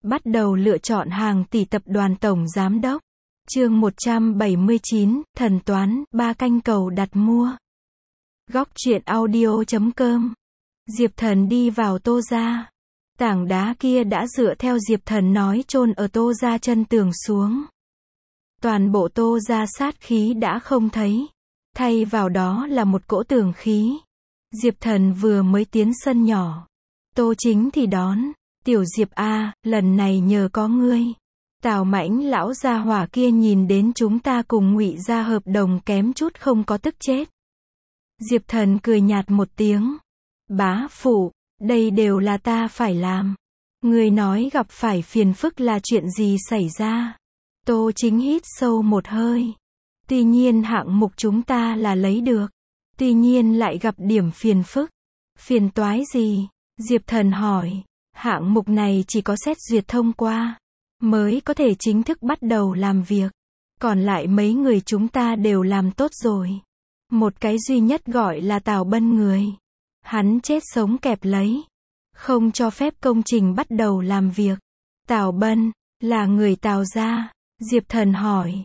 Bắt đầu lựa chọn hàng tỷ tập đoàn tổng giám đốc. Chương 179, Thần toán, 3 canh cầu đặt mua. Góc truyện audio.com. Diệp Thần đi vào Tô gia. Tảng đá kia đã dựa theo Diệp Thần nói chôn ở Tô gia chân tường xuống. Toàn bộ Tô gia sát khí đã không thấy. Thay vào đó là một cỗ tường khí. Diệp Thần vừa mới tiến sân nhỏ. Tô Chính thì đón. Tiểu Diệp a, lần này nhờ có ngươi. Tào Mãnh lão gia hỏa kia nhìn đến chúng ta cùng Ngụy gia hợp đồng kém chút không có tức chết. Diệp Thần cười nhạt một tiếng. Bá phụ, đây đều là ta phải làm. Ngươi nói gặp phải phiền phức là chuyện gì xảy ra? Tô Chính hít sâu một hơi. Tuy nhiên hạng mục chúng ta là lấy được. Tuy nhiên lại gặp điểm phiền phức. Phiền toái gì? Diệp Thần hỏi. Hạng mục này chỉ có xét duyệt thông qua, mới có thể chính thức bắt đầu làm việc. Còn lại mấy người chúng ta đều làm tốt rồi. Một cái duy nhất gọi là Tào Bân người. Hắn chết sống kẹp lấy. Không cho phép công trình bắt đầu làm việc. Tào Bân, là người Tào gia? Diệp Thần hỏi.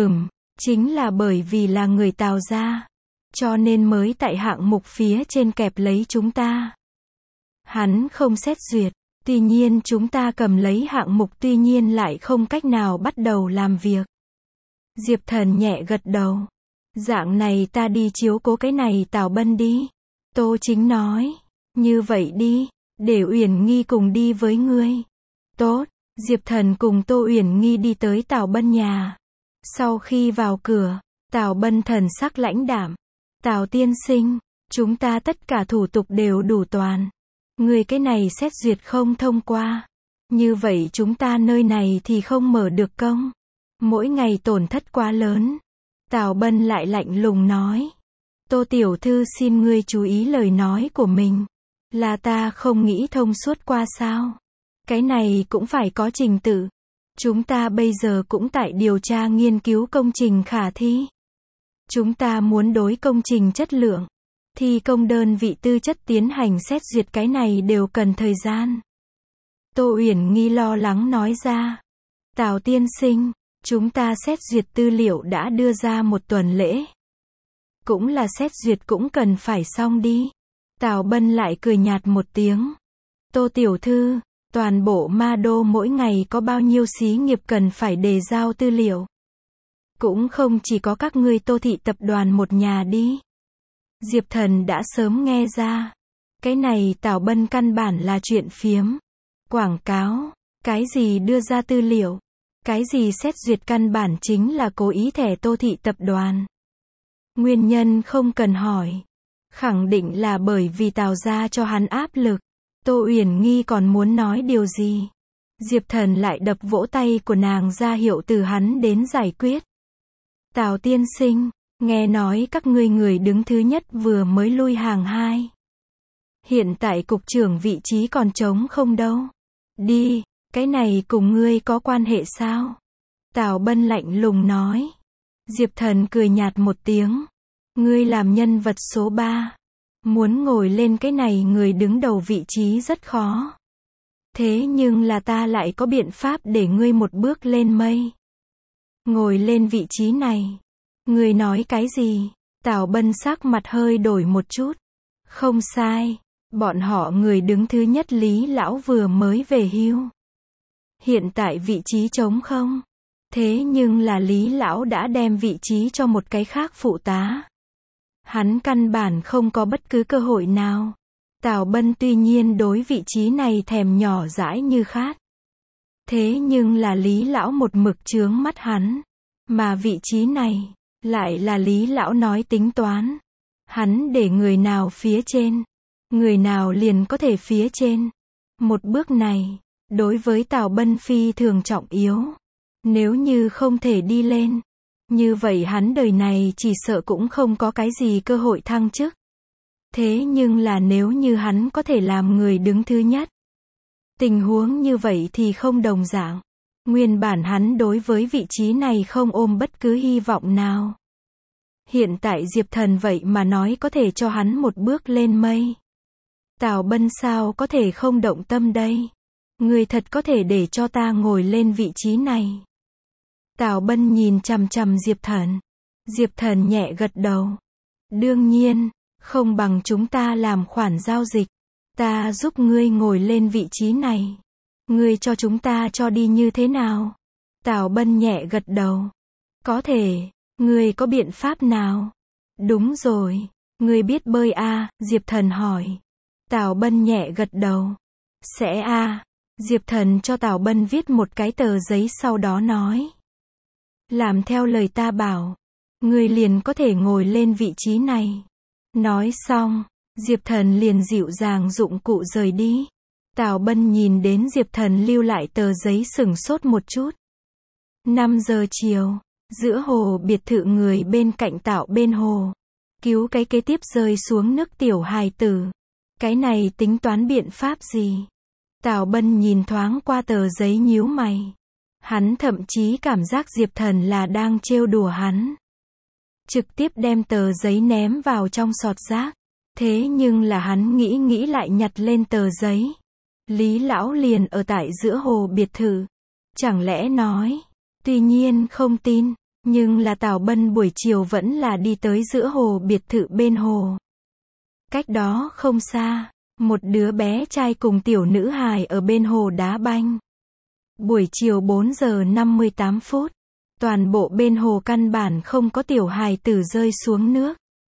Chính là bởi vì là người Tào gia. Cho nên mới tại hạng mục phía trên kẹp lấy chúng ta. Hắn không xét duyệt. Tuy nhiên chúng ta cầm lấy hạng mục tuy nhiên lại không cách nào bắt đầu làm việc. Diệp Thần nhẹ gật đầu. Dạng này ta đi chiếu cố cái này Tào Bân đi. Tô Chính nói. Như vậy đi, để Uyển Nghi cùng đi với ngươi. Tốt, Diệp Thần cùng Tô Uyển Nghi đi tới Tào Bân nhà. Sau khi vào cửa, Tào Bân thần sắc lãnh đạm. Tào tiên sinh, chúng ta tất cả thủ tục đều đủ toàn. Người cái này xét duyệt không thông qua. Như vậy chúng ta nơi này thì không mở được công. Mỗi ngày tổn thất quá lớn. Tào Bân lại lạnh lùng nói. Tô tiểu thư xin ngươi chú ý lời nói của mình. Là ta không nghĩ thông suốt qua sao? Cái này cũng phải có trình tự. Chúng ta bây giờ cũng tại điều tra nghiên cứu công trình khả thi. Chúng ta muốn đối công trình chất lượng. Thi công đơn vị tư chất tiến hành xét duyệt cái này đều cần thời gian. Tô Uyển Nghi lo lắng nói ra. Tào tiên sinh, chúng ta xét duyệt tư liệu đã đưa ra 1 tuần lễ. Cũng là xét duyệt cũng cần phải xong đi. Tào Bân lại cười nhạt một tiếng. Tô tiểu thư, toàn bộ Ma Đô mỗi ngày có bao nhiêu xí nghiệp cần phải đề giao tư liệu. Cũng không chỉ có các ngươi Tô thị tập đoàn một nhà đi. Diệp Thần đã sớm nghe ra. Cái này Tào Bân căn bản là chuyện phiếm. Quảng cáo. Cái gì đưa ra tư liệu. Cái gì xét duyệt căn bản chính là cố ý thẻ Tô thị tập đoàn. Nguyên nhân không cần hỏi. Khẳng định là bởi vì Tào gia cho hắn áp lực. Tô Uyển Nghi còn muốn nói điều gì. Diệp Thần lại đập vỗ tay của nàng ra hiệu từ hắn đến giải quyết. Tào tiên sinh. Nghe nói các ngươi người đứng thứ nhất vừa mới lui hàng 2. Hiện tại cục trưởng vị trí còn trống không đâu. Đi, cái này cùng ngươi có quan hệ sao? Tào Bân lạnh lùng nói. Diệp Thần cười nhạt một tiếng. Ngươi làm nhân vật số 3. Muốn ngồi lên cái này người đứng đầu vị trí rất khó. Thế nhưng là ta lại có biện pháp để ngươi một bước lên mây. Ngồi lên vị trí này. Ngươi nói cái gì? Tào Bân sắc mặt hơi đổi một chút. Không sai. Bọn họ người đứng thứ nhất Lý lão vừa mới về hưu. Hiện tại vị trí trống không. Thế nhưng là Lý lão đã đem vị trí cho một cái khác phụ tá. Hắn căn bản không có bất cứ cơ hội nào. Tào Bân tuy nhiên đối vị trí này thèm nhỏ dãi như khát. Thế nhưng là Lý lão một mực chướng mắt hắn. Mà vị trí này lại là Lý lão nói tính toán. Hắn để người nào phía trên, người nào liền có thể phía trên. Một bước này, đối với Tào Bân phi thường trọng yếu. Nếu như không thể đi lên, như vậy hắn đời này chỉ sợ cũng không có cái gì cơ hội thăng chức. Thế nhưng là nếu như hắn có thể làm người đứng thứ nhất, tình huống như vậy thì không đồng dạng. Nguyên bản hắn đối với vị trí này không ôm bất cứ hy vọng nào. Hiện tại Diệp Thần vậy mà nói có thể cho hắn một bước lên mây. Tào Bân sao có thể không động tâm đây? Ngươi thật có thể để cho ta ngồi lên vị trí này. Tào Bân nhìn chằm chằm Diệp Thần. Diệp Thần nhẹ gật đầu. Đương nhiên, không bằng chúng ta làm khoản giao dịch. Ta giúp ngươi ngồi lên vị trí này. Ngươi cho chúng ta cho đi như thế nào? Tào Bân nhẹ gật đầu. Có thể, ngươi có biện pháp nào? Đúng rồi, ngươi biết bơi à? Diệp Thần hỏi. Tào Bân nhẹ gật đầu. Sẽ à? Diệp Thần cho Tào Bân viết một cái tờ giấy sau đó nói. Làm theo lời ta bảo, ngươi liền có thể ngồi lên vị trí này. Nói xong, Diệp Thần liền dịu dàng dụng cụ rời đi. Tào Bân nhìn đến Diệp Thần lưu lại tờ giấy sửng sốt một chút. 5 giờ chiều, giữa hồ biệt thự người bên cạnh tạo bên hồ. Cứu cái kế tiếp rơi xuống nước tiểu hài tử. Cái này tính toán biện pháp gì? Tào Bân nhìn thoáng qua tờ giấy nhíu mày. Hắn thậm chí cảm giác Diệp Thần là đang trêu đùa hắn. Trực tiếp đem tờ giấy ném vào trong sọt rác. Thế nhưng là hắn nghĩ lại nhặt lên tờ giấy. Lý lão liền ở tại giữa hồ biệt thự. Chẳng lẽ nói, tuy nhiên không tin, nhưng là Tào Bân buổi chiều vẫn là đi tới giữa hồ biệt thự bên hồ. Cách đó không xa, một đứa bé trai cùng tiểu nữ hài ở bên hồ đá banh. Buổi chiều 4 giờ 58 phút, toàn bộ bên hồ căn bản không có tiểu hài tử rơi xuống nước.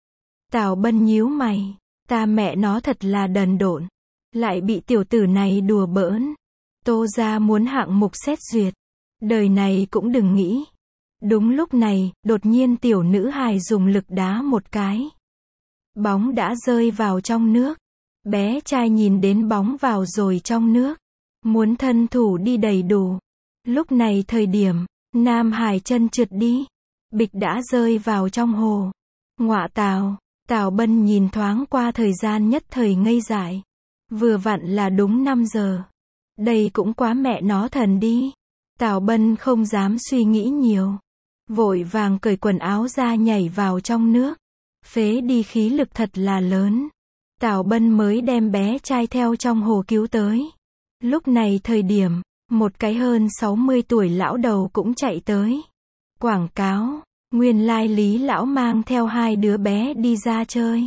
Tào Bân nhíu mày, ta mẹ nó thật là đần độn, lại bị tiểu tử này đùa bỡn. Tô gia muốn hạng mục xét duyệt, đời này cũng đừng nghĩ. Đúng lúc này, đột nhiên tiểu nữ hài dùng lực đá một cái. Bóng đã rơi vào trong nước. Bé trai nhìn đến bóng vào rồi trong nước, muốn thân thủ đi đầy đủ. Lúc này thời điểm, Nam Hải chân trượt đi, bịch đã rơi vào trong hồ. Ngọa tào, Tào Bân nhìn thoáng qua thời gian nhất thời ngây dại. Vừa vặn là đúng 5 giờ. Đây cũng quá mẹ nó thần đi. Tào Bân không dám suy nghĩ nhiều. Vội vàng cởi quần áo ra nhảy vào trong nước. Phế đi khí lực thật là lớn. Tào Bân mới đem bé trai theo trong hồ cứu tới. Lúc này thời điểm, một cái hơn 60 tuổi lão đầu cũng chạy tới. Quảng cáo, nguyên lai Lý lão mang theo 2 đứa bé đi ra chơi.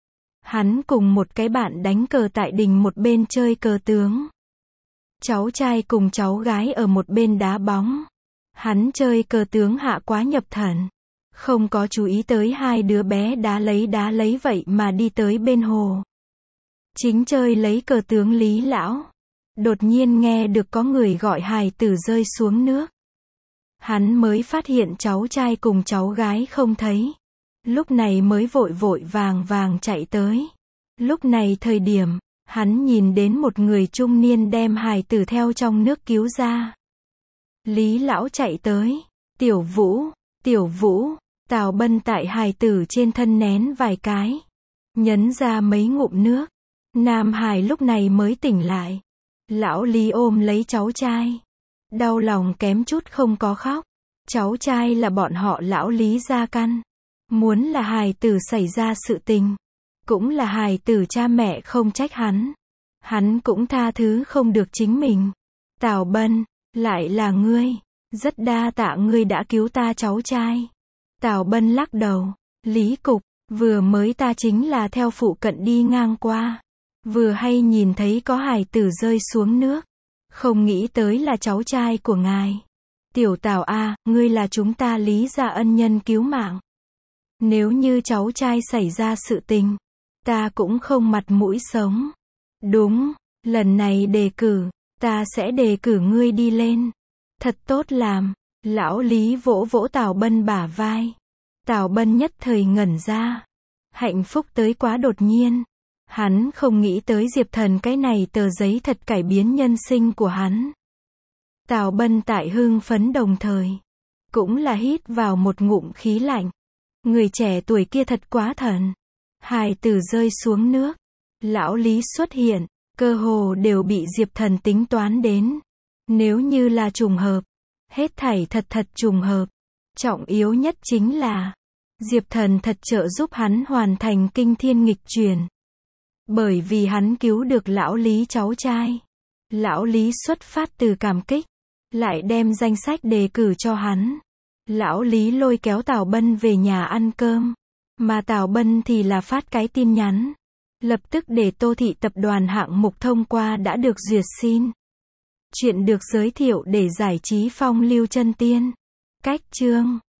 Hắn cùng một cái bạn đánh cờ tại đình một bên chơi cờ tướng. Cháu trai cùng cháu gái ở một bên đá bóng. Hắn chơi cờ tướng hạ quá nhập thần. Không có chú ý tới 2 đứa bé đá lấy vậy mà đi tới bên hồ. Chính chơi lấy cờ tướng Lý lão. Đột nhiên nghe được có người gọi hài tử rơi xuống nước. Hắn mới phát hiện cháu trai cùng cháu gái không thấy. Lúc này mới vội vàng chạy tới. Lúc này thời điểm, hắn nhìn đến một người trung niên đem hài tử theo trong nước cứu ra. Lý lão chạy tới. Tiểu Vũ, Tào Bân tại hài tử trên thân nén vài cái. Nhấn ra mấy ngụm nước. Nam Hải lúc này mới tỉnh lại. Lão Lý ôm lấy cháu trai. Đau lòng kém chút không có khóc. Cháu trai là bọn họ lão Lý gia căn. Muốn là hài tử xảy ra sự tình. Cũng là hài tử cha mẹ không trách hắn. Hắn cũng tha thứ không được chính mình. Tào Bân, lại là ngươi. Rất đa tạ ngươi đã cứu ta cháu trai. Tào Bân lắc đầu. Lý cục, vừa mới ta chính là theo phụ cận đi ngang qua. Vừa hay nhìn thấy có hài tử rơi xuống nước. Không nghĩ tới là cháu trai của ngài. Tiểu Tào a, ngươi là chúng ta Lý gia ân nhân cứu mạng. Nếu như cháu trai xảy ra sự tình, ta cũng không mặt mũi sống. Đúng, lần này đề cử, ta sẽ đề cử ngươi đi lên. Thật tốt làm. Lão Lý vỗ vỗ Tào Bân bả vai. Tào Bân nhất thời ngẩn ra. Hạnh phúc tới quá đột nhiên. Hắn không nghĩ tới Diệp Thần cái này tờ giấy thật cải biến nhân sinh của hắn. Tào Bân tại hưng phấn đồng thời, cũng là hít vào một ngụm khí lạnh. Người trẻ tuổi kia thật quá thần. Hài tử rơi xuống nước. Lão Lý xuất hiện, cơ hồ đều bị Diệp Thần tính toán đến. Nếu như là trùng hợp, hết thảy thật trùng hợp. Trọng yếu nhất chính là, Diệp Thần thật trợ giúp hắn hoàn thành kinh thiên nghịch chuyển. Bởi vì hắn cứu được lão Lý cháu trai. Lão Lý xuất phát từ cảm kích, lại đem danh sách đề cử cho hắn. Lão Lý lôi kéo Tào Bân về nhà ăn cơm, mà Tào Bân thì là phát cái tin nhắn, lập tức để Tô Thị tập đoàn hạng mục thông qua đã được duyệt xin. Chuyện được giới thiệu để giải trí phong lưu chân tiên. Cách chương